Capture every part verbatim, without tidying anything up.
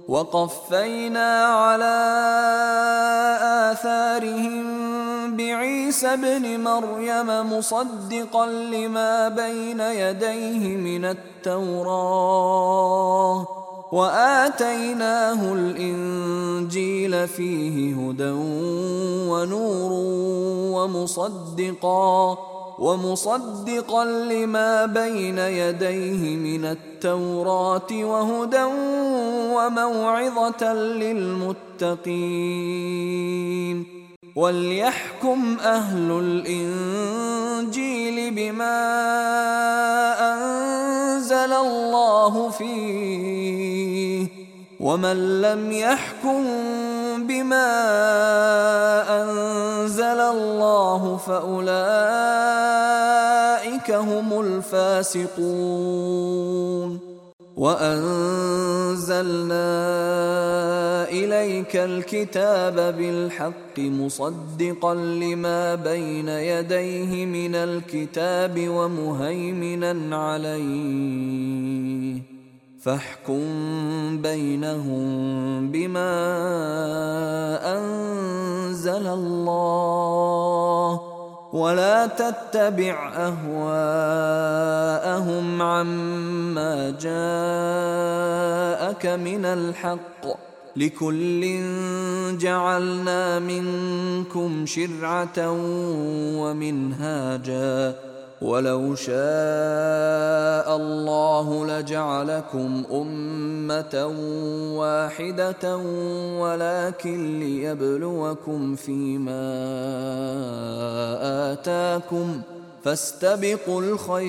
وقفينا على آثارهم بعيسى ابن مريم مصدقا لما بين يديه من التوراة وآتيناه الإنجيل فيه هدى ونور ومصدقا ومصدقا لما بين يديه من التوراة وهدى وموعظة للمتقين وليحكم أهل الإنجيل بما أنزل الله فيه ومن لم يحكم بما أنزل الله فأولئك هم الفاسقون وأنزلنا إليك الكتاب بالحق مصدقا لما بين يديه من الكتاب ومهيمنا عليه فاحكم بينهم بما أنزل الله ولا تتبع أهواءهم عما جاءك من الحق لكل جعلنا منكم شرعة ومنهاجا ولو شاء الله لجعلكم أمة واحدة ولكن ليبلوكم فيما آتاكم فاستبقوا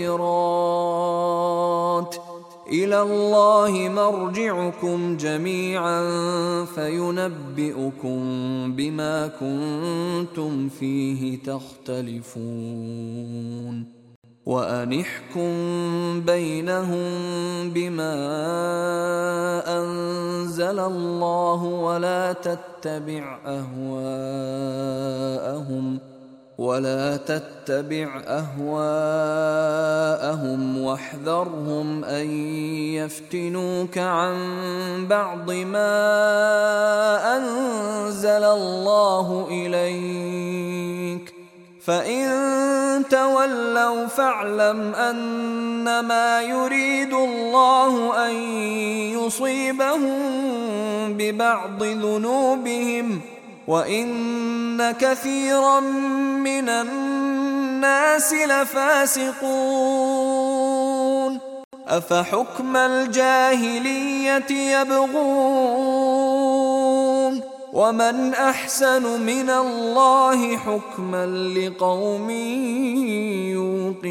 الخيرات إلى الله مرجعكم جميعا فينبئكم بما كنتم فيه تختلفون وأن احكم بينهم بما أنزل الله ولا تتبع أهواءهم ولا تتبع أهواءهم واحذرهم أن يفتنوك عن بعض ما أنزل الله إليك فإن تولوا فاعلم أنما يريد الله أن يصيبهم ببعض ذنوبهم وإن كثيرا من الناس لفاسقون أفحكم الجاهلية يبغون ومن أحسن من الله حكما لقوم